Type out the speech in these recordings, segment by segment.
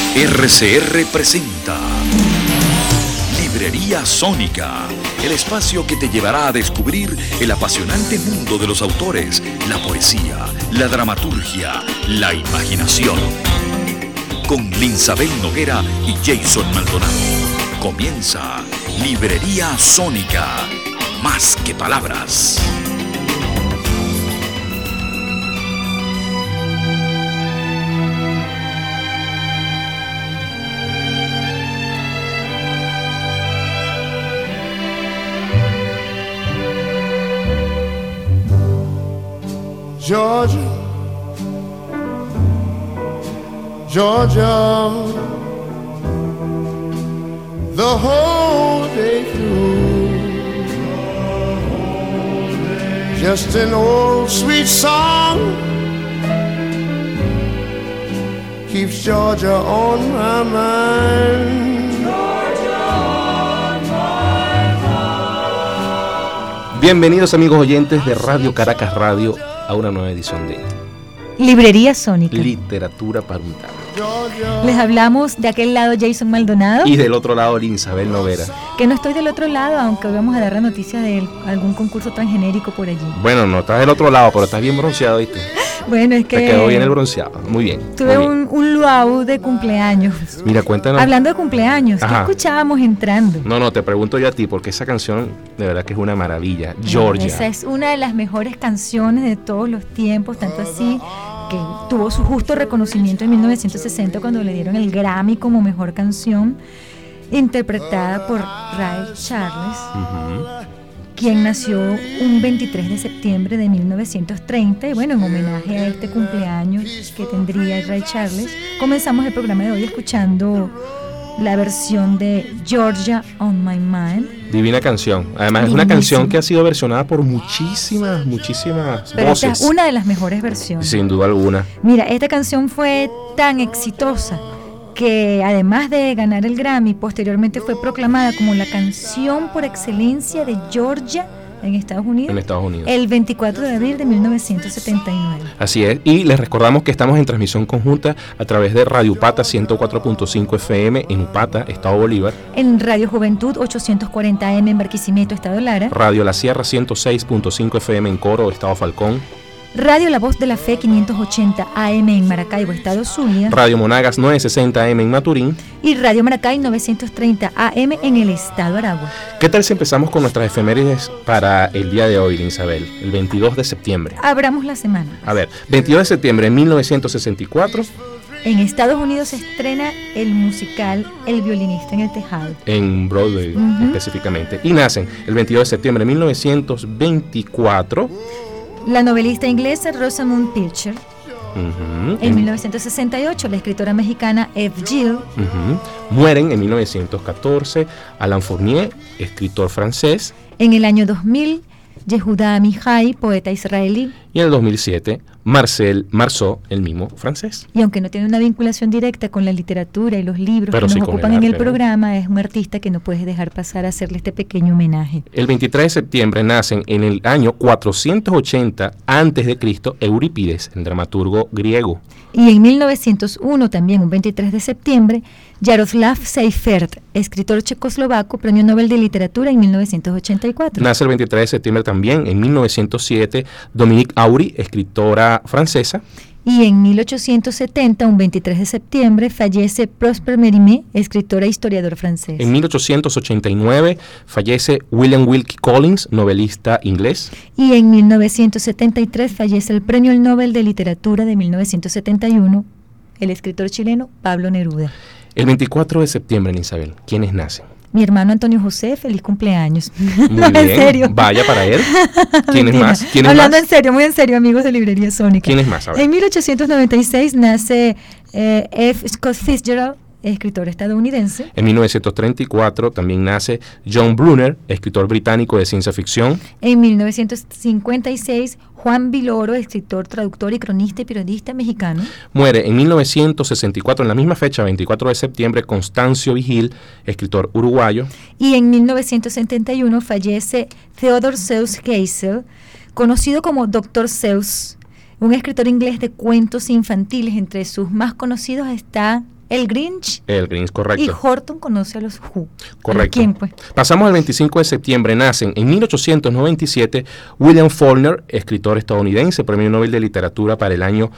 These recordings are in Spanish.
RCR presenta Librería Sónica, el espacio que te llevará a descubrir el apasionante mundo de los autores, la poesía, la dramaturgia, la imaginación. Con Linsabel Noguera y Jason Maldonado. Comienza Librería Sónica, más que palabras. Georgia, Georgia, the whole day through, just an old sweet song keeps Georgia on my mind. Georgia on my mind. Bienvenidos amigos oyentes de Radio Caracas Radio a una nueva edición de Librería Sónica. Literatura para un tarde. Les hablamos de aquel lado Jason Maldonado y del otro lado Linsabel Noguera. Que no estoy del otro lado, aunque hoy vamos a dar la noticia de algún concurso tan genérico por allí. Bueno, no estás del otro lado, pero estás bien bronceado, ¿viste? Bueno, es que te quedó bien el bronceado, muy bien. Tuve muy bien. un luau de cumpleaños. Mira, cuéntanos. Hablando de cumpleaños, ¿qué escuchábamos entrando? No, te pregunto yo a ti, porque esa canción de verdad que es una maravilla. Georgia. Esa es una de las mejores canciones de todos los tiempos, tanto así que tuvo su justo reconocimiento en 1960 cuando le dieron el Grammy como mejor canción, interpretada por Ray Charles, quien nació un 23 de septiembre de 1930. Y bueno, en homenaje a este cumpleaños que tendría Ray Charles, comenzamos el programa de hoy escuchando la versión de Georgia on My Mind. Divina canción. Además es una canción que ha sido versionada por muchísimas Pero voces. Esta es una de las mejores versiones. Sin duda alguna. Mira, esta canción fue tan exitosa que además de ganar el Grammy, posteriormente fue proclamada como la canción por excelencia de Georgia en Estados Unidos. El 24 de abril de 1979. Así es, y les recordamos que estamos en transmisión conjunta a través de Radio Upata 104.5 FM en Upata, Estado Bolívar. En Radio Juventud 840 AM en Barquisimeto, Estado Lara. Radio La Sierra 106.5 FM en Coro, Estado Falcón. Radio La Voz de la Fe 580 AM en Maracaibo, Estado Zulia. Radio Monagas 960 AM en Maturín. Y Radio Maracay 930 AM en el Estado Aragua. ¿Qué tal si empezamos con nuestras efemérides para el día de hoy, Linsabel? El 22 de septiembre. Abramos la semana. A ver, 22 de septiembre de 1964. En Estados Unidos se estrena el musical El violinista en el tejado. En Broadway específicamente. Y nacen el 22 de septiembre de 1924. La novelista inglesa Rosamund Pilcher. En 1968, la escritora mexicana Eve Gill. Mueren en 1914 Alain Fournier, escritor francés. En el año 2000, Yehuda Amihai, poeta israelí. Y en el 2007, Marcel Marceau, el mimo francés. Y aunque no tiene una vinculación directa con la literatura y los libros que nos ocupan en el programa, es un artista que no puedes dejar pasar a hacerle este pequeño homenaje. El 23 de septiembre nacen en el año 480 a.C. Eurípides, el dramaturgo griego. Y en 1901, también un 23 de septiembre, Jaroslav Seifert, escritor checoslovaco, premio Nobel de Literatura en 1984. Nace el 23 de septiembre también, en 1907, Dominique Aury, escritora francesa. Y en 1870, un 23 de septiembre, fallece Prosper Mérimée, escritor e historiador francés. En 1889 fallece William Wilkie Collins, novelista inglés. Y en 1973 fallece el Premio Nobel de Literatura de 1971, el escritor chileno Pablo Neruda. El 24 de septiembre, Isabel, ¿quiénes nacen? Mi hermano Antonio José, feliz cumpleaños. Muy bien, en serio. Vaya para él. ¿Quiénes más? Hablando en serio, muy en serio, amigos de Librería Sónica. ¿Quiénes más? A ver. En 1896 nace F. Scott Fitzgerald, escritor estadounidense. En 1934 también nace John Brunner, escritor británico de ciencia ficción. En 1956, Juan Viloro, escritor, traductor y cronista y periodista mexicano. Muere en 1964, en la misma fecha, 24 de septiembre, Constancio Vigil, escritor uruguayo. Y en 1971 fallece Theodore Seuss Geisel, conocido como Dr. Seuss, un escritor inglés de cuentos infantiles. Entre sus más conocidos está El Grinch. El Grinch, correcto. Y Horton conoce a los Who. Correcto. ¿Quién, pues? Pasamos al 25 de septiembre. Nacen en 1897 William Faulkner, escritor estadounidense, premio Nobel de Literatura para el año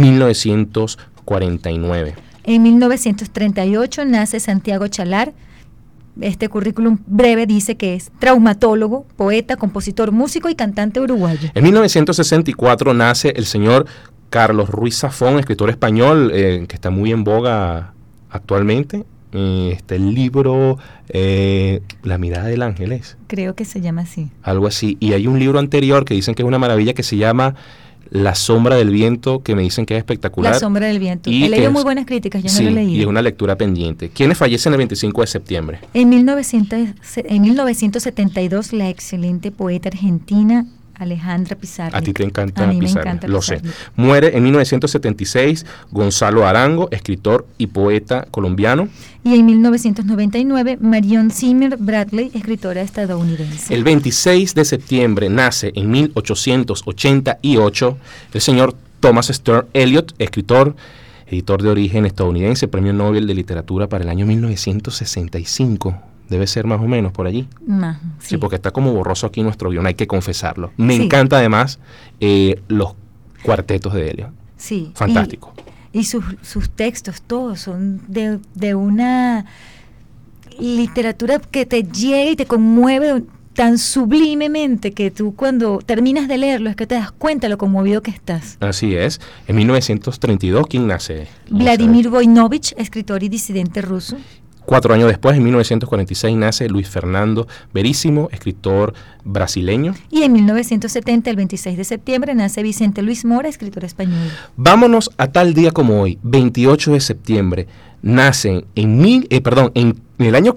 1949. En 1938 nace Santiago Chalar. Este currículum breve dice que es traumatólogo, poeta, compositor, músico y cantante uruguayo. En 1964 nace el señor Carlos Ruiz Zafón, escritor español, que está muy en boga actualmente. El libro La mirada del ángel es. Creo que se llama así. Algo así. Y hay un libro anterior que dicen que es una maravilla que se llama La sombra del viento, que me dicen que es espectacular. La sombra del viento. Y He leído muy buenas críticas, yo sí, no lo he leído. y es una lectura pendiente. ¿Quiénes fallecen el 25 de septiembre? En 1972, la excelente poeta argentina Alejandra Pizarnik. A ti te encanta A mí me Pizarnik, encanta lo Pizarnik. sé. Muere en 1976 Gonzalo Arango, escritor y poeta colombiano. Y en 1999, Marion Zimmer Bradley, escritora estadounidense. El 26 de septiembre nace en 1888 el señor Thomas Stern Eliot, escritor, editor de origen estadounidense, premio Nobel de Literatura para el año 1965. Debe ser más o menos por allí. Sí, porque está como borroso aquí nuestro guión, hay que confesarlo. Me encanta además los cuartetos de Eliot. Sí. Fantástico. Y sus textos, todos son de una literatura que te llega y te conmueve tan sublimemente que tú cuando terminas de leerlo es que te das cuenta lo conmovido que estás. Así es. En 1932, ¿quién nace? Vladimir Voinovich, escritor y disidente ruso. 4 años después, en 1946, nace Luis Fernando Veríssimo, escritor brasileño. Y en 1970, el 26 de septiembre, nace Vicente Luis Mora, escritor español. Vámonos a tal día como hoy, 28 de septiembre, nacen en el año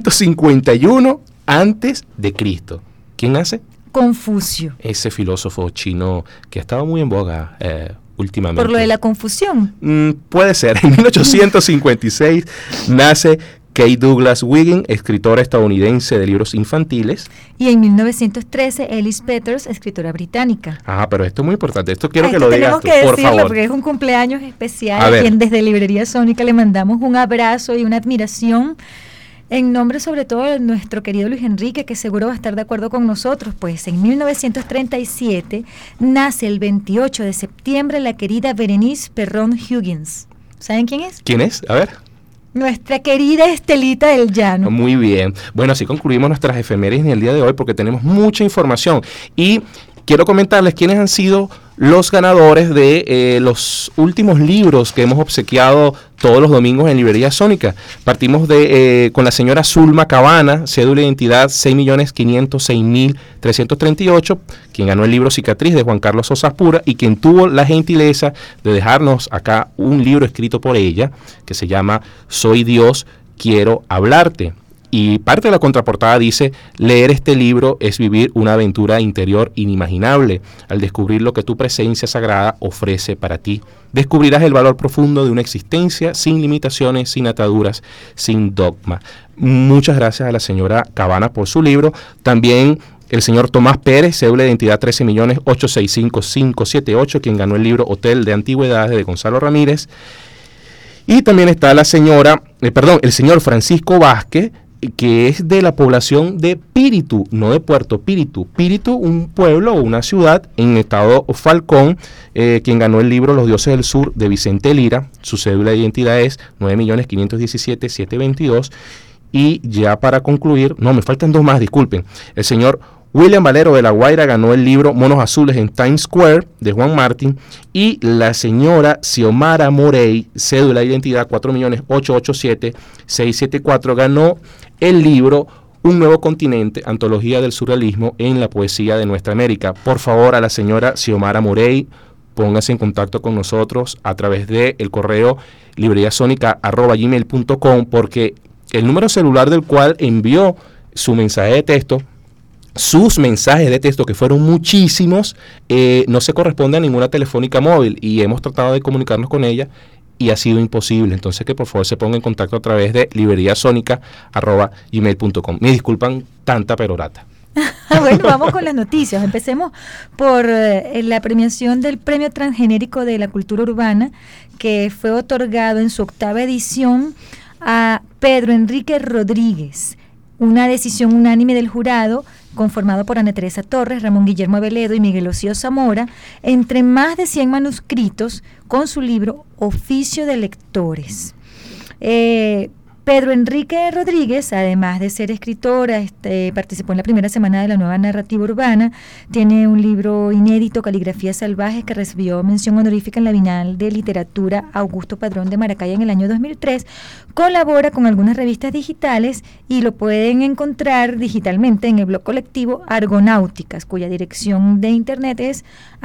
551 antes de Cristo. ¿Quién nace? Confucio. Ese filósofo chino que ha estado muy en boga últimamente. ¿Por lo de la confusión? Puede ser. En 1856 nace Kate Douglas Wiggin, escritora estadounidense de libros infantiles. Y en 1913, Ellis Peters, escritora británica. Pero esto es muy importante. Esto quiero que lo digas tú, por favor. Porque es un cumpleaños especial, a quien desde Librería Sónica le mandamos un abrazo y una admiración. En nombre sobre todo de nuestro querido Luis Enrique, que seguro va a estar de acuerdo con nosotros, pues en 1937 nace el 28 de septiembre la querida Berenice Perron Huggins. ¿Saben quién es? ¿Quién es? A ver. Nuestra querida Estelita del Llano. Muy bien. Bueno, así concluimos nuestras efemérides en el día de hoy porque tenemos mucha información. Y quiero comentarles quiénes han sido los ganadores de los últimos libros que hemos obsequiado todos los domingos en Librería Sónica. Partimos con la señora Zulma Cabana, cédula de identidad 6.506.338, quien ganó el libro Cicatriz de Juan Carlos Sosa Pura y quien tuvo la gentileza de dejarnos acá un libro escrito por ella que se llama Soy Dios, quiero hablarte. Y parte de la contraportada dice: leer este libro es vivir una aventura interior inimaginable. Al descubrir lo que tu presencia sagrada ofrece para ti, descubrirás el valor profundo de una existencia sin limitaciones, sin ataduras, sin dogma. Muchas gracias a la señora Cabana por su libro. También el señor Tomás Pérez, cédula de identidad 13.865.578, quien ganó el libro Hotel de Antigüedades de Gonzalo Ramírez. Y también está el señor Francisco Vázquez, que es de la población de Píritu, no de Puerto Píritu. Píritu, un pueblo o una ciudad en el estado Falcón, quien ganó el libro Los Dioses del Sur de Vicente Lira. Su cédula de identidad es 9.517.722. Y ya para concluir, me faltan 2 más, disculpen. El señor William Valero de La Guaira ganó el libro Monos Azules en Times Square de Juan Martín. Y la señora Xiomara Morey, cédula de identidad 4.887.674, ganó el libro Un Nuevo Continente, Antología del Surrealismo en la Poesía de Nuestra América. Por favor, a la señora Xiomara Morey, póngase en contacto con nosotros a través del correo libreriasonica@gmail.com, porque el número celular del cual envió su mensaje de texto, sus mensajes de texto, que fueron muchísimos, no se corresponde a ninguna telefónica móvil, y hemos tratado de comunicarnos con ella y ha sido imposible. Entonces, que por favor se ponga en contacto a través de libreriasonica@gmail.com. Me disculpan tanta perorata. Bueno, vamos con las noticias. Empecemos por la premiación del Premio Transgenérico de la Cultura Urbana, que fue otorgado en su 8ª edición a Pedro Enrique Rodríguez. Una decisión unánime del jurado, conformado por Ana Teresa Torres, Ramón Guillermo Aveledo y Miguel Osío Zamora, entre más de 100 manuscritos con su libro Oficio de Lectores. Pedro Enrique Rodríguez, además de ser escritora, participó en la primera semana de la Nueva Narrativa Urbana, tiene un libro inédito, Caligrafías Salvajes, que recibió mención honorífica en la Bienal de Literatura Augusto Padrón de Maracay en el año 2003, colabora con algunas revistas digitales y lo pueden encontrar digitalmente en el blog colectivo Argonáuticas, cuya dirección de internet es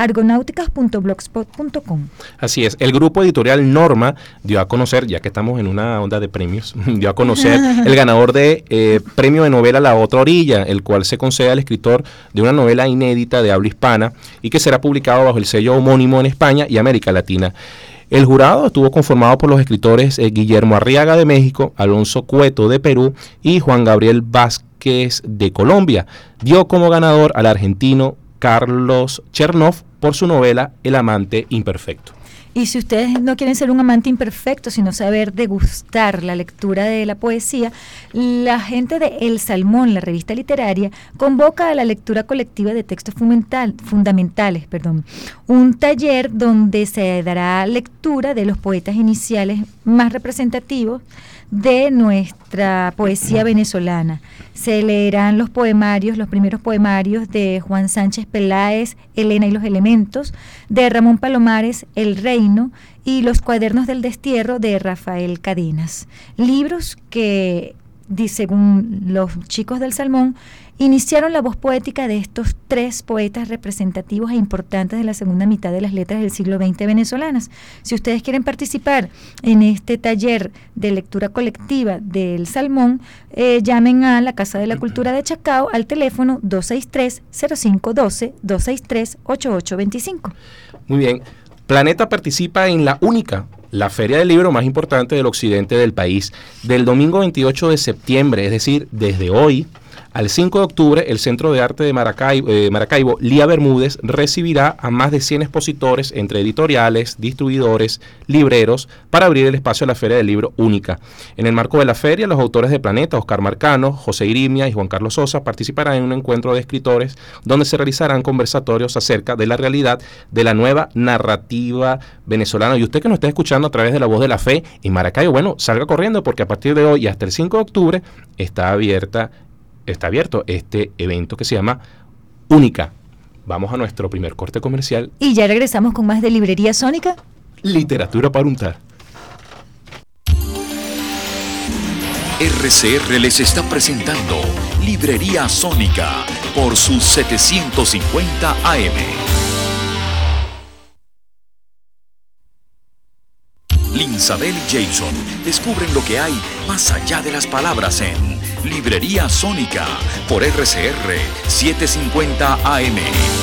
argonáuticas.blogspot.com. Así es, el grupo editorial Norma dio a conocer, ya que estamos en una onda de premios, dio a conocer el ganador de premio de novela La Otra Orilla, el cual se concede al escritor de una novela inédita de habla hispana y que será publicado bajo el sello homónimo en España y América Latina. El jurado estuvo conformado por los escritores Guillermo Arriaga de México, Alonso Cueto de Perú y Juan Gabriel Vázquez de Colombia. Dio como ganador al argentino Carlos Chernoff por su novela El amante imperfecto. Y si ustedes no quieren ser un amante imperfecto, sino saber degustar la lectura de la poesía, la gente de El Salmón, la revista literaria, convoca a la lectura colectiva de textos fundamentales, un taller donde se dará lectura de los poetas iniciales más representativos de nuestra poesía venezolana. Se leerán los primeros poemarios de Juan Sánchez Peláez, Elena y los Elementos, de Ramón Palomares, El Reino, y Los Cuadernos del Destierro de Rafael Cadenas. Libros que, según los chicos del Salmón, iniciaron la voz poética de estos 3 poetas representativos e importantes de la segunda mitad de las letras del siglo XX venezolanas. Si ustedes quieren participar en este taller de lectura colectiva del Salmón, llamen a la Casa de la Cultura de Chacao al teléfono 263-0512, 263-8825. Muy bien. Planeta participa en la única, la feria del libro más importante del occidente del país, del domingo 28 de septiembre, es decir, desde hoy al 5 de octubre, el Centro de Arte de Maracaibo, Lía Bermúdez, recibirá a más de 100 expositores entre editoriales, distribuidores, libreros, para abrir el espacio a la Feria del Libro única. En el marco de la feria, los autores de Planeta, Oscar Marcano, José Irimia y Juan Carlos Sosa, participarán en un encuentro de escritores donde se realizarán conversatorios acerca de la realidad de la nueva narrativa venezolana. Y usted que nos está escuchando a través de La Voz de la Fe en Maracaibo, bueno, salga corriendo porque a partir de hoy y hasta el 5 de octubre está abierto este evento que se llama Única. Vamos a nuestro primer corte comercial. Y ya regresamos con más de Librería Sónica. Literatura para untar. RCR les está presentando Librería Sónica por sus 750 AM. Linsabel y Jason descubren lo que hay más allá de las palabras en Librería Sónica por RCR 750 AM.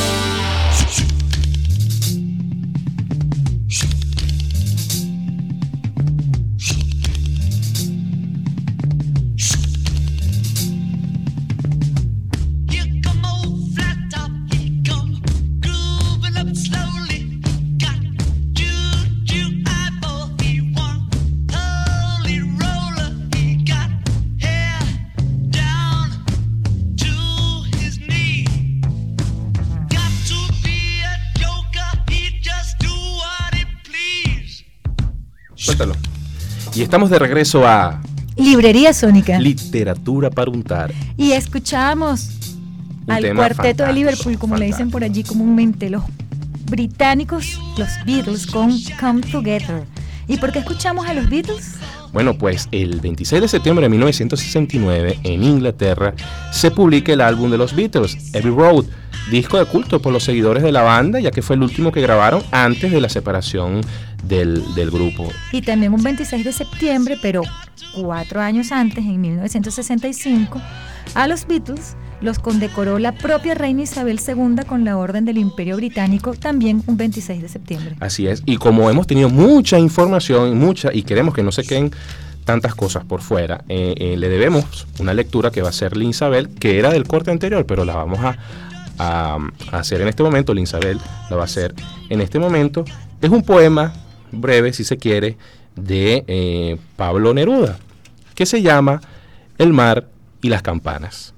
Suéltalo. Y estamos de regreso a Librería Sónica. Literatura para untar. Y escuchamos al cuarteto de Liverpool, como le dicen por allí comúnmente, los británicos, los Beatles, con Come Together. ¿Y por qué escuchamos a los Beatles? Bueno, pues el 26 de septiembre de 1969 en Inglaterra se publica el álbum de los Beatles, Abbey Road, disco de culto por los seguidores de la banda, ya que fue el último que grabaron antes de la separación del grupo. Y también un 26 de septiembre, pero 4 años antes, en 1965, a los Beatles los condecoró la propia reina Isabel II con la Orden del Imperio Británico, también un 26 de septiembre. Así es, y como hemos tenido mucha información, y queremos que no se queden tantas cosas por fuera, le debemos una lectura que va a ser Linsabel, que era del corte anterior, pero la vamos a hacer en este momento. Linsabel la va a hacer en este momento. Es un poema breve, si se quiere, de Pablo Neruda, que se llama El mar y las campanas.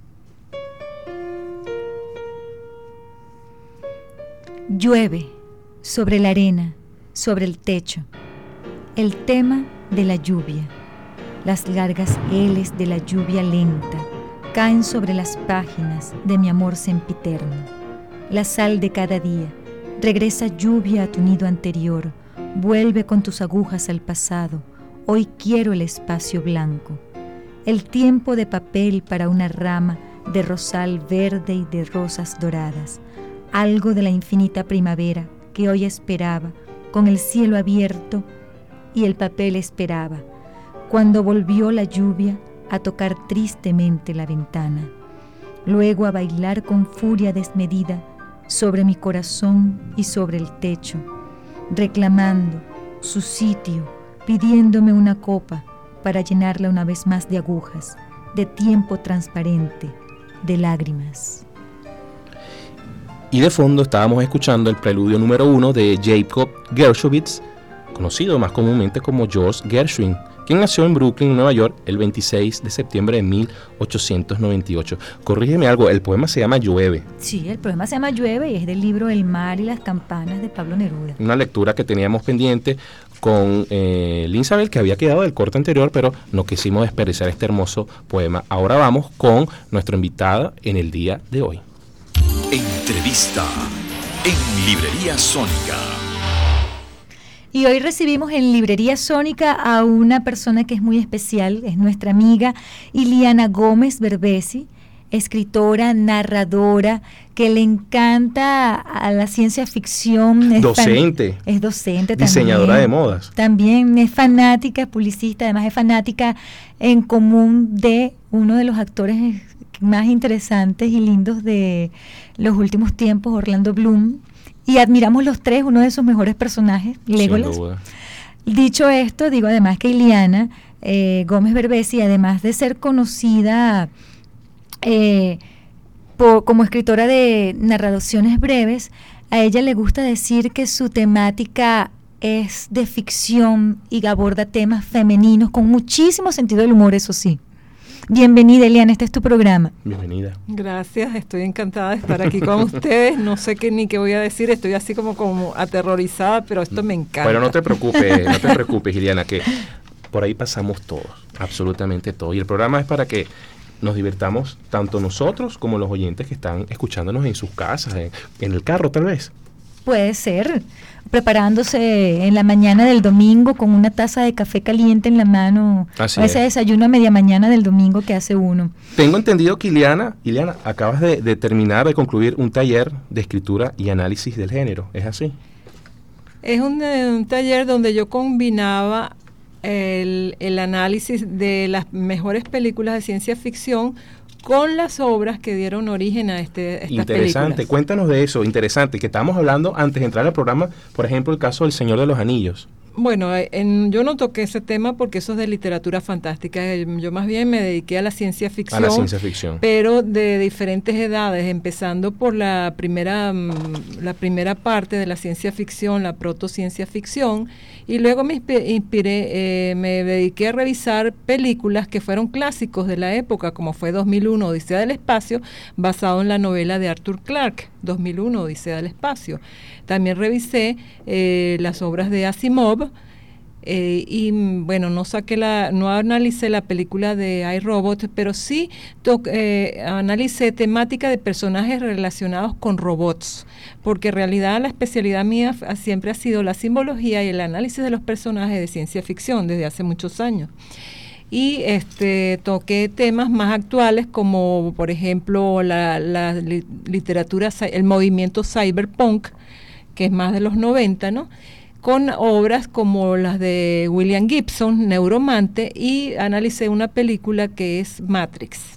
Llueve sobre la arena, sobre el techo, el tema de la lluvia. Las largas heles de la lluvia lenta caen sobre las páginas de mi amor sempiterno. La sal de cada día, regresa lluvia a tu nido anterior, vuelve con tus agujas al pasado, hoy quiero el espacio blanco. El tiempo de papel para una rama de rosal verde y de rosas doradas, algo de la infinita primavera que hoy esperaba, con el cielo abierto y el papel esperaba, cuando volvió la lluvia a tocar tristemente la ventana, luego a bailar con furia desmedida sobre mi corazón y sobre el techo, reclamando su sitio, pidiéndome una copa para llenarla una vez más de agujas, de tiempo transparente, de lágrimas. Y de fondo estábamos escuchando el preludio número 1 de Jacob Gershowitz, conocido más comúnmente como George Gershwin, quien nació en Brooklyn, Nueva York, el 26 de septiembre de 1898. Corrígeme algo, el poema se llama Llueve. Sí, el poema se llama Llueve y es del libro El mar y las campanas de Pablo Neruda. Una lectura que teníamos pendiente con Linsabel, que había quedado del corte anterior, pero no quisimos desperdiciar este hermoso poema. Ahora vamos con nuestra invitada en el día de hoy. Entrevista en Librería Sónica. Y hoy recibimos en Librería Sónica a una persona que es muy especial, es nuestra amiga Iliana Gómez Berbesi, escritora, narradora, que le encanta a la ciencia ficción. Docente. Es docente también. Diseñadora de modas. También es fanática, publicista, además es fanática en común de uno de los actores más interesantes y lindos de los últimos tiempos, Orlando Bloom. Y admiramos los tres, uno de sus mejores personajes, Legolas. Dicho esto, digo además que Iliana Gómez Berbesi, además de ser conocida como escritora de narraciones breves, a ella le gusta decir que su temática es de ficción y aborda temas femeninos con muchísimo sentido del humor, eso sí. Bienvenida, Eliana, este es tu programa. Bienvenida. Gracias, estoy encantada de estar aquí con ustedes. No sé ni qué voy a decir, estoy así como aterrorizada, pero esto me encanta. Bueno, no te preocupes, Eliana, que por ahí pasamos todos, absolutamente todos. Y el programa es para que nos divirtamos tanto nosotros como los oyentes que están escuchándonos en sus casas, en el carro tal vez. Puede ser, preparándose en la mañana del domingo con una taza de café caliente en la mano, ese desayuno a media mañana del domingo que hace uno. Tengo entendido que Iliana, acabas de terminar de concluir un taller de escritura y análisis del género, ¿es así? Es un taller donde yo combinaba el análisis de las mejores películas de ciencia ficción con las obras que dieron origen a estas interesante, películas. Cuéntanos de eso, interesante, que estábamos hablando antes de entrar al programa, por ejemplo, el caso del Señor de los Anillos. Bueno, yo no toqué ese tema porque eso es de literatura fantástica. Yo más bien me dediqué a la ciencia ficción. A la ciencia ficción. Pero de diferentes edades, empezando por la primera parte de la ciencia ficción, la protociencia ficción, y luego me inspiré, me dediqué a revisar películas que fueron clásicos de la época, como fue 2001, Odisea del Espacio, basado en la novela de Arthur Clarke, 2001, Odisea del Espacio. También revisé las obras de Asimov y bueno, no analicé la película de iRobot, pero sí analicé temática de personajes relacionados con robots, porque en realidad la especialidad mía siempre ha sido la simbología y el análisis de los personajes de ciencia ficción desde hace muchos años. Y toqué temas más actuales como, por ejemplo, la literatura, el movimiento cyberpunk, que es más de los 90, ¿no? Con obras como las de William Gibson, Neuromante, y analicé una película que es Matrix.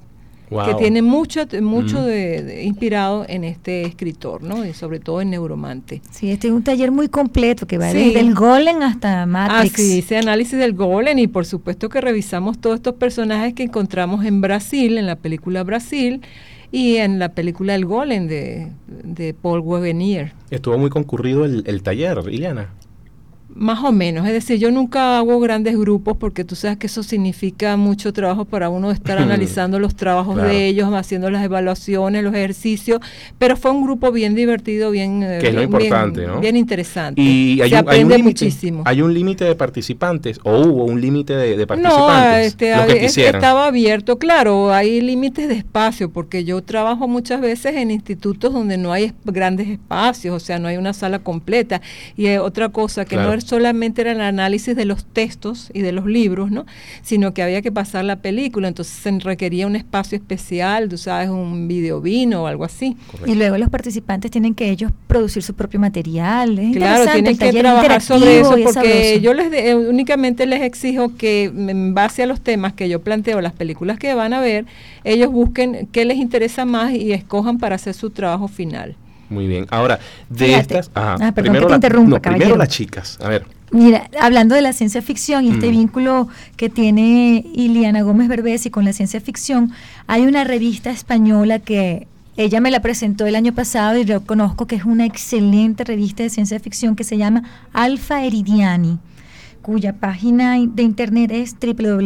Wow. que tiene mucho de inspirado en este escritor, ¿no? Y sobre todo en Neuromante. Sí, este es un taller muy completo que va Sí. desde el Golem hasta Matrix. Así, ese análisis del Golem, y por supuesto que revisamos todos estos personajes que encontramos en Brasil, en la película Brasil, y en la película El Golem de Paul Wegener. Estuvo muy concurrido el taller, Ileana. Más o menos, es decir, yo nunca hago grandes grupos porque tú sabes que eso significa mucho trabajo para uno estar analizando los trabajos Claro. de ellos, haciendo las evaluaciones, los ejercicios, pero fue un grupo bien divertido, bien Que es lo bien- importante, bien- ¿no? bien interesante. Y Se aprende límite, muchísimo. ¿hay un límite de participantes o hubo un límite de No, participantes? Los que quisieran. estaba abierto, claro, hay límites de espacio, porque yo trabajo muchas veces en institutos donde no hay grandes espacios, o sea, no hay una sala completa. Y otra cosa, que Claro. no solamente era el análisis de los textos y de los libros, ¿no? Sino que había que pasar la película, entonces se requería un espacio especial, tú sabes, un videovino o algo así. Correcto. Y luego los participantes tienen que ellos producir su propio material. Es Claro, interesante, tienen el que taller trabajar sobre interactivo eso y es porque sabroso. yo únicamente les exijo que en base a los temas que yo planteo, las películas que van a ver, ellos busquen qué les interesa más y escojan para hacer su trabajo final. Muy bien. Ahora, de Fíjate. estas... Ajá, Perdón primero que te la- interrumpa, no, primero caballero. las chicas. A ver. Mira, hablando de la ciencia ficción y este Mm. vínculo que tiene Ileana Gómez Berbesi con la ciencia ficción, hay una revista española que ella me la presentó el año pasado y reconozco que es una excelente revista de ciencia ficción que se llama Alfa Eridiani, cuya página de internet es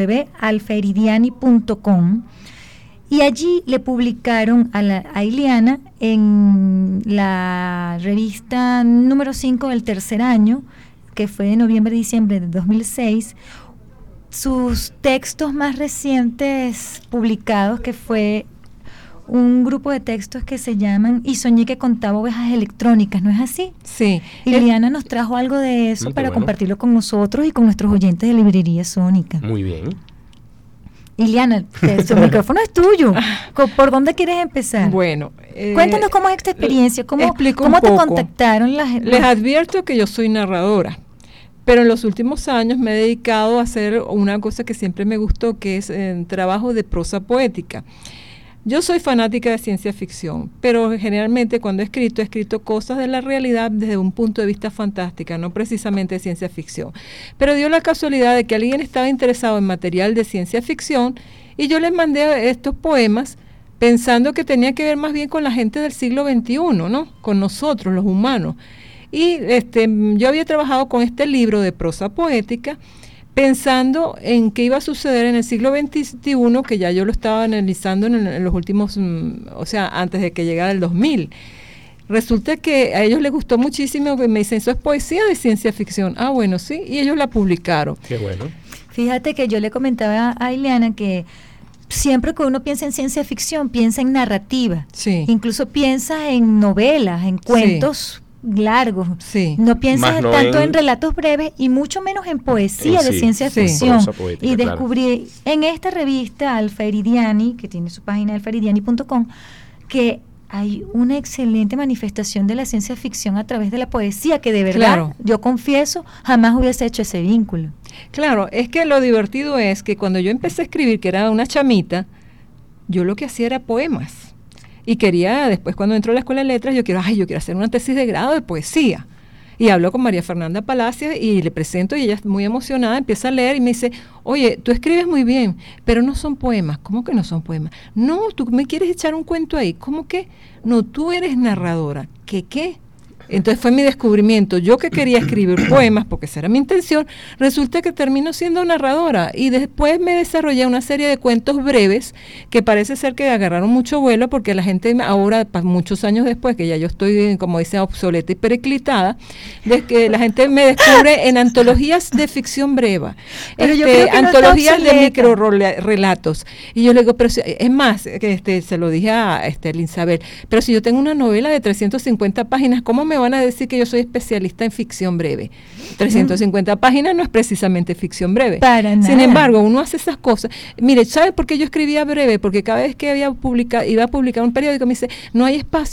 www.alfaeridiani.com. Y allí le publicaron a Ileana en la revista número 5 del tercer año, que fue de noviembre-diciembre de 2006, sus textos más recientes publicados, que fue un grupo de textos que se llaman Y soñé que contaba ovejas electrónicas, ¿no es así? Sí. Ileana nos trajo algo de eso Qué para bueno. compartirlo con nosotros y con nuestros oyentes de Librería Sónica. Muy bien. Ileana, su micrófono es tuyo. ¿Por dónde quieres empezar? Bueno. Cuéntanos cómo es esta experiencia, cómo explico te un poco. contactaron Les advierto que yo soy narradora, pero en los últimos años me he dedicado a hacer una cosa que siempre me gustó, que es trabajo de prosa poética. Yo soy fanática de ciencia ficción, pero generalmente cuando he escrito cosas de la realidad desde un punto de vista fantástica, no precisamente de ciencia ficción. Pero dio la casualidad de que alguien estaba interesado en material de ciencia ficción y yo les mandé estos poemas pensando que tenía que ver más bien con la gente del siglo XXI, ¿no? Con nosotros, los humanos. Y yo había trabajado con este libro de prosa poética pensando en qué iba a suceder en el siglo XXI, que ya yo lo estaba analizando en los últimos, o sea, antes de que llegara el 2000. Resulta que a ellos les gustó muchísimo, me dicen, eso es poesía de ciencia ficción. Ah, bueno, sí, y ellos la publicaron. Qué bueno. Fíjate que yo le comentaba a Ileana que siempre que uno piensa en ciencia ficción, piensa en narrativa. Sí. Incluso piensa en novelas, en cuentos largos. Sí. No piensas Más no tanto en- en relatos breves y mucho menos en poesía de Sí, ciencia sí, ficción. prosa poética, Y claro. descubrí en esta revista Alfa Eridiani, que tiene su página alfaeridiani.com, que hay una excelente manifestación de la ciencia ficción a través de la poesía, que de verdad, Claro. yo confieso, jamás hubiese hecho ese vínculo. Claro, es que lo divertido es que cuando yo empecé a escribir, que era una chamita, yo lo que hacía era poemas. Y quería, después cuando entró a la Escuela de Letras, yo quiero hacer una tesis de grado de poesía. Y hablo con María Fernanda Palacios y le presento y ella es muy emocionada, empieza a leer y me dice, oye, tú escribes muy bien, pero no son poemas. ¿Cómo que no son poemas? No, tú me quieres echar un cuento ahí. ¿Cómo que? No, tú eres narradora. ¿Qué? Entonces fue mi descubrimiento. Yo que quería escribir poemas, porque esa era mi intención, resulta que termino siendo narradora. Y después me desarrollé una serie de cuentos breves que parece ser que agarraron mucho vuelo, porque la gente ahora, muchos años después, que ya yo estoy, como dice, obsoleta y periclitada, de que la gente me descubre en antologías de ficción breve, Pero yo creo que no está antologías de obsoleta. microrelatos. Y yo le digo, pero es más, que se lo dije a Isabel, pero si yo tengo una novela de 350 páginas, ¿cómo me van a decir que yo soy especialista en ficción breve? 350 páginas no es precisamente ficción breve. Para Sin nada. embargo, uno hace esas cosas. Mire, ¿sabe por qué yo escribía breve? Porque cada vez que iba a publicar un periódico me dice, no hay espacio.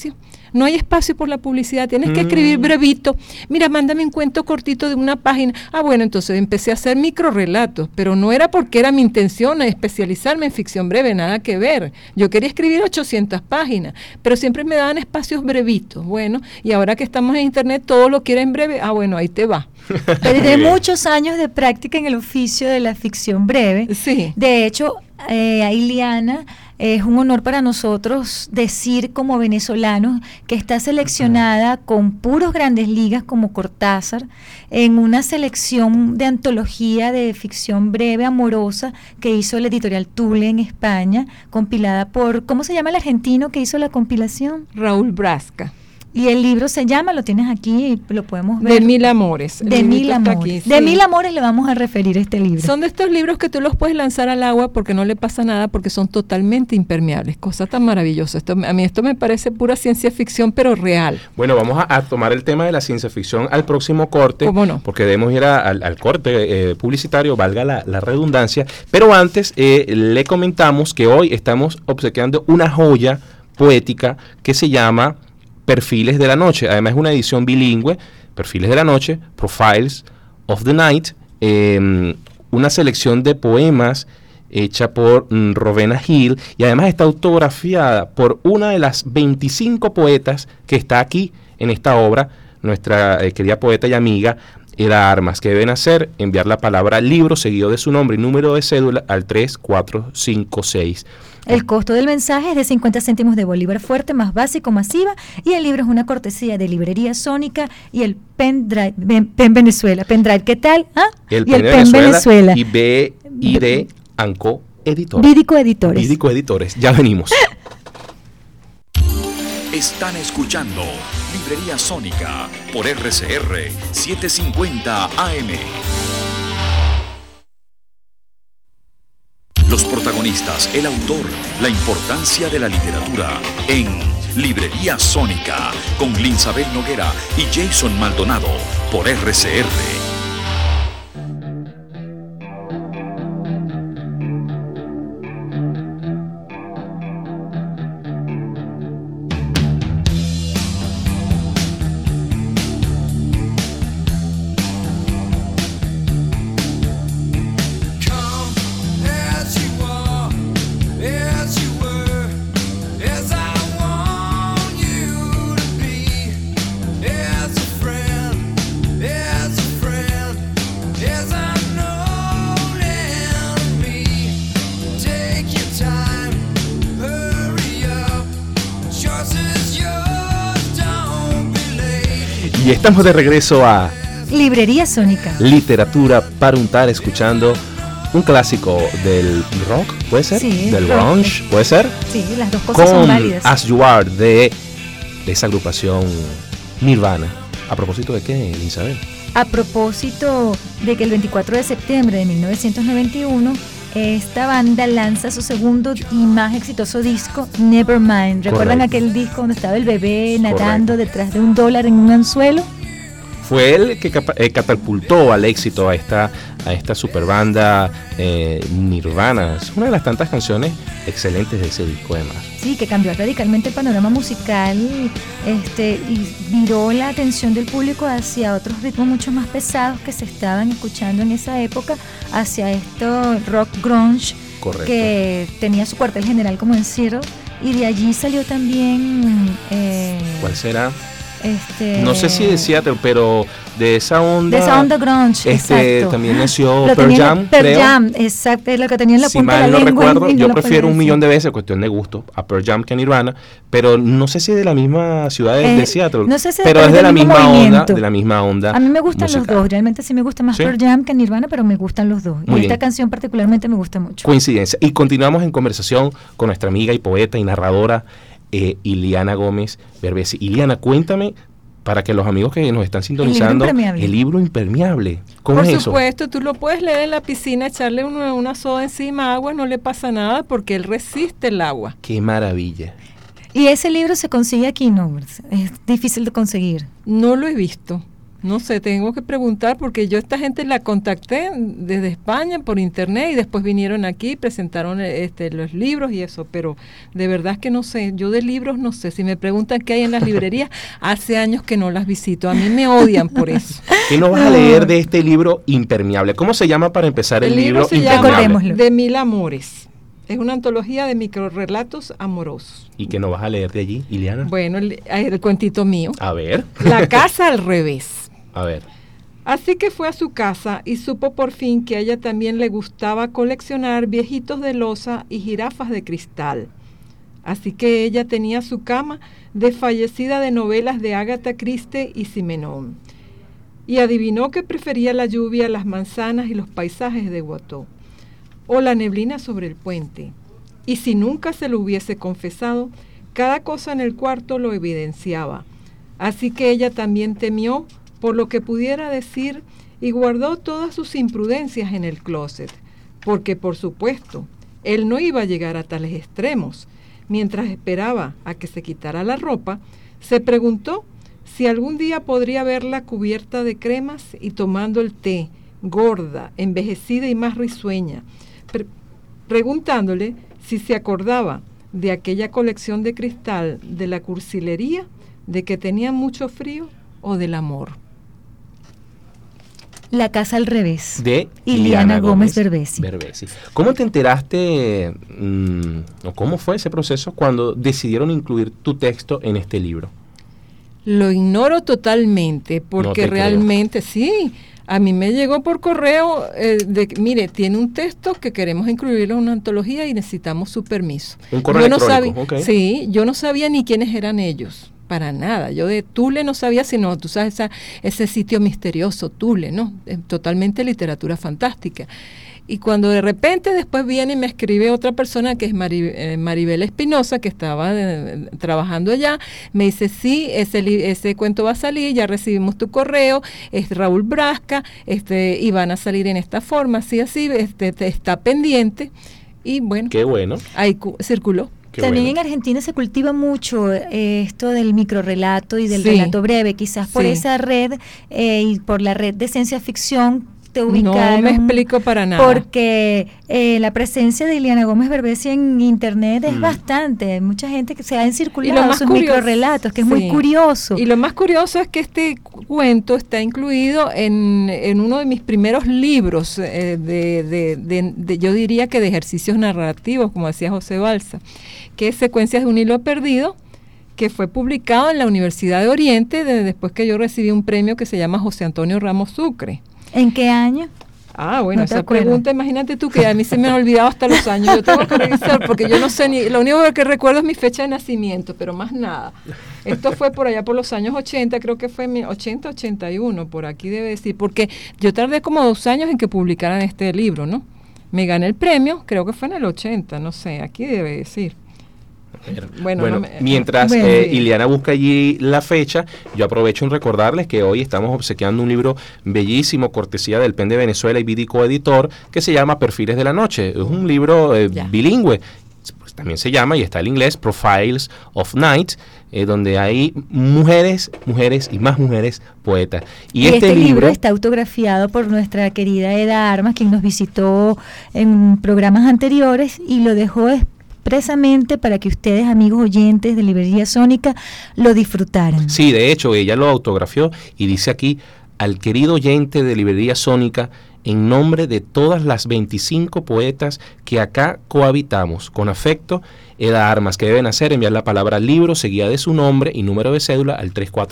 No hay espacio por la publicidad, tienes que escribir brevito. Mira, mándame un cuento cortito de una página. Bueno, entonces empecé a hacer microrelatos, pero no era porque era mi intención especializarme en ficción breve, nada que ver. Yo quería escribir 800 páginas, pero siempre me daban espacios brevitos. Bueno, y ahora que estamos en internet, todo lo quieren breve. Bueno, ahí te va. De muchos años de práctica en el oficio de la ficción breve. Sí. De hecho, Iliana, es un honor para nosotros decir como venezolanos que está seleccionada con puros grandes ligas como Cortázar en una selección de antología de ficción breve amorosa que hizo la editorial Thule en España, compilada por, ¿cómo se llama el argentino que hizo la compilación? Raúl Brasca. Y el libro se llama, lo tienes aquí, lo podemos ver. De Mil Amores. De Mil Amores. Aquí, sí. De Mil Amores le vamos a referir este libro. Son de estos libros que tú los puedes lanzar al agua porque no le pasa nada, porque son totalmente impermeables. Cosa tan maravillosa. A mí esto me parece pura ciencia ficción, pero real. Bueno, vamos a tomar el tema de la ciencia ficción al próximo corte. ¿Cómo no? Porque debemos ir al corte publicitario, valga la redundancia. Pero antes le comentamos que hoy estamos obsequiando una joya poética que se llama Perfiles de la Noche. Además es una edición bilingüe, Perfiles de la Noche, Profiles of the Night, una selección de poemas hecha por Rowena Hill, y además está autografiada por una de las 25 poetas que está aquí en esta obra, nuestra querida poeta y amiga Eda Armas, que deben hacer enviar la palabra libro seguido de su nombre y número de cédula al 3456. El costo del mensaje es de 50 céntimos de bolívar fuerte, más básico, masiva, y el libro es una cortesía de Librería Sónica y el Pendrive Venezuela. Pendrive, ¿qué tal? El Pen Venezuela y BID Anco Editores. Vídico Editores. Ya venimos. Están escuchando Librería Sónica por RCR 750 AM. Los protagonistas, el autor, la importancia de la literatura en Librería Sónica con Linsabel Noguera y Jason Maldonado por RCR. Y estamos de regreso a Librería Sónica. Literatura para untar, escuchando un clásico del rock, ¿puede ser? Sí, del rock. grunge, ¿puede ser? Sí, las dos cosas son válidas. As You Are, de esa agrupación Nirvana. ¿A propósito de qué, Isabel? A propósito de que el 24 de septiembre de 1991 esta banda lanza su segundo y más exitoso disco, Nevermind. ¿Recuerdan aquel disco donde estaba el bebé nadando detrás de $1 en un anzuelo? Fue él que catapultó al éxito a esta super banda Nirvana. Es una de las tantas canciones excelentes de ese disco, además. Sí, que cambió radicalmente el panorama musical y viró la atención del público hacia otros ritmos mucho más pesados que se estaban escuchando en esa época, hacia esto rock grunge. Correcto. Que tenía su cuartel general como en Seattle, y de allí salió también ¿cuál será? No sé si de Seattle, pero de esa onda. De esa onda grunge, exacto. También nació Pearl Jam, Pearl Jam, exacto, es lo que tenía en la si punta de la mal no lengua. recuerdo, yo prefiero un millón de veces, cuestión de gusto, a Pearl Jam que a Nirvana, pero no sé si de la misma ciudad de Seattle, no sé si pero es de la misma movimiento. onda, de la misma onda. A mí me gustan musical. los dos, realmente sí me gusta más Pearl Jam que Nirvana, pero me gustan los dos. Muy y esta bien. canción particularmente me gusta mucho. Coincidencia. Y continuamos en conversación con nuestra amiga y poeta y narradora Iliana Gómez Berbesi. Iliana, cuéntame, para que los amigos que nos están sintonizando, el libro impermeable. ¿Cómo es eso? Por supuesto, tú lo puedes leer en la piscina, echarle una soda encima, agua, no le pasa nada porque él resiste el agua. ¡Qué maravilla! Y ese libro se consigue aquí, ¿no? Es difícil de conseguir. No lo he visto. No sé, tengo que preguntar porque yo a esta gente la contacté desde España por internet y después vinieron aquí, presentaron los libros y eso, pero de verdad es que no sé, yo de libros no sé. Si me preguntan qué hay en las librerías, hace años que no las visito, a mí me odian por eso. ¿Qué nos vas a leer de este libro Impermeable? ¿Cómo se llama para empezar el libro se Impermeable? llama De Mil Amores. Es una antología de microrrelatos amorosos. ¿Y qué nos vas a leer de allí, Iliana? Bueno, el cuentito mío. A ver. La casa al revés. A ver. Así que fue a su casa y supo por fin que a ella también le gustaba coleccionar viejitos de loza y jirafas de cristal. Así que ella tenía su cama desfallecida de novelas de Agatha Christie y Simenon. Y adivinó que prefería la lluvia, las manzanas y los paisajes de Watteau, o la neblina sobre el puente. Y si nunca se lo hubiese confesado, cada cosa en el cuarto lo evidenciaba. Así que ella también temió por lo que pudiera decir y guardó todas sus imprudencias en el closet, porque por supuesto, él no iba a llegar a tales extremos. Mientras esperaba a que se quitara la ropa, se preguntó si algún día podría verla cubierta de cremas y tomando el té, gorda, envejecida y más risueña, preguntándole si se acordaba de aquella colección de cristal, de la cursilería, de que tenía mucho frío o del amor. La casa al revés. De Iliana Gómez Berbesi. ¿Cómo te enteraste o cómo fue ese proceso cuando decidieron incluir tu texto en este libro? Lo ignoro totalmente porque No te realmente sí. A mí me llegó por correo mire, tiene un texto que queremos incluirlo en una antología y necesitamos su permiso. Un correo electrónico, okay. Sí, yo no sabía ni quiénes eran ellos, para nada. Yo de Tule no sabía, sino, tú sabes, ese sitio misterioso, Tule, ¿no? Totalmente literatura fantástica. Y cuando de repente después viene y me escribe otra persona que es Maribel Espinosa, que estaba trabajando allá, me dice, sí, ese cuento va a salir, ya recibimos tu correo, es Raúl Brasca, y van a salir en esta forma, así, está pendiente, y bueno, qué bueno. Ahí circuló. También en Argentina se cultiva mucho esto del microrrelato y del relato breve, quizás por esa red y por la red de ciencia ficción te ubicaron. No me explico para nada. Porque la presencia de Iliana Gómez Berbesi en internet es bastante. Hay mucha gente que se ha circulado sus microrelatos, que es muy curioso. Y lo más curioso es que este cuento está incluido en uno de mis primeros libros yo diría que de ejercicios narrativos, como decía José Balsa, que es Secuencias de un hilo perdido, que fue publicado en la Universidad de Oriente después que yo recibí un premio que se llama José Antonio Ramos Sucre. ¿En qué año? Ah, bueno, esa pregunta, imagínate tú que a mí se me han olvidado hasta los años. Yo tengo que revisar porque yo no sé ni, lo único que recuerdo es mi fecha de nacimiento, pero más nada. Esto fue por allá por los años 80, creo que fue 80, 81, por aquí debe decir, porque yo tardé como 2 años en que publicaran este libro, ¿no? Me gané el premio, creo que fue en el 80, no sé, aquí debe decir. Bueno, mientras Iliana busca allí la fecha, yo aprovecho en recordarles que hoy estamos obsequiando un libro bellísimo, cortesía del PEN de Venezuela y Vidico Editor, que se llama Perfiles de la Noche. Es un libro bilingüe, pues también se llama, y está en inglés, Profiles of Night, donde hay mujeres y más mujeres poetas. Y este libro está autografiado por nuestra querida Eda Armas, quien nos visitó en programas anteriores y lo dejó expresamente para que ustedes, amigos oyentes de Librería Sónica, lo disfrutaran. Sí, de hecho, ella lo autografió y dice aquí, al querido oyente de Librería Sónica, en nombre de todas las 25 poetas que acá cohabitamos, con afecto, Eda Armas, que deben hacer, enviar la palabra libro, seguida de su nombre y número de cédula al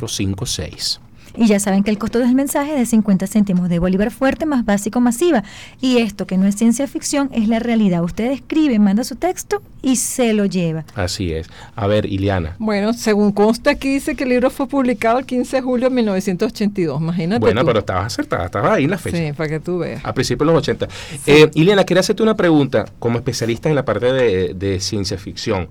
3456. Y ya saben que el costo del mensaje es de 50 céntimos de Bolívar fuerte más básico masiva. Y esto, que no es ciencia ficción, es la realidad. Usted escribe, manda su texto y se lo lleva. Así es. A ver, Iliana. Bueno, según consta aquí dice que el libro fue publicado el 15 de julio de 1982. Imagínate. Bueno, tú. Pero estabas acertada, estabas ahí en la fecha. Sí, para que tú veas. A principios de los 80. Sí. Iliana, quería hacerte una pregunta como especialista en la parte de ciencia ficción.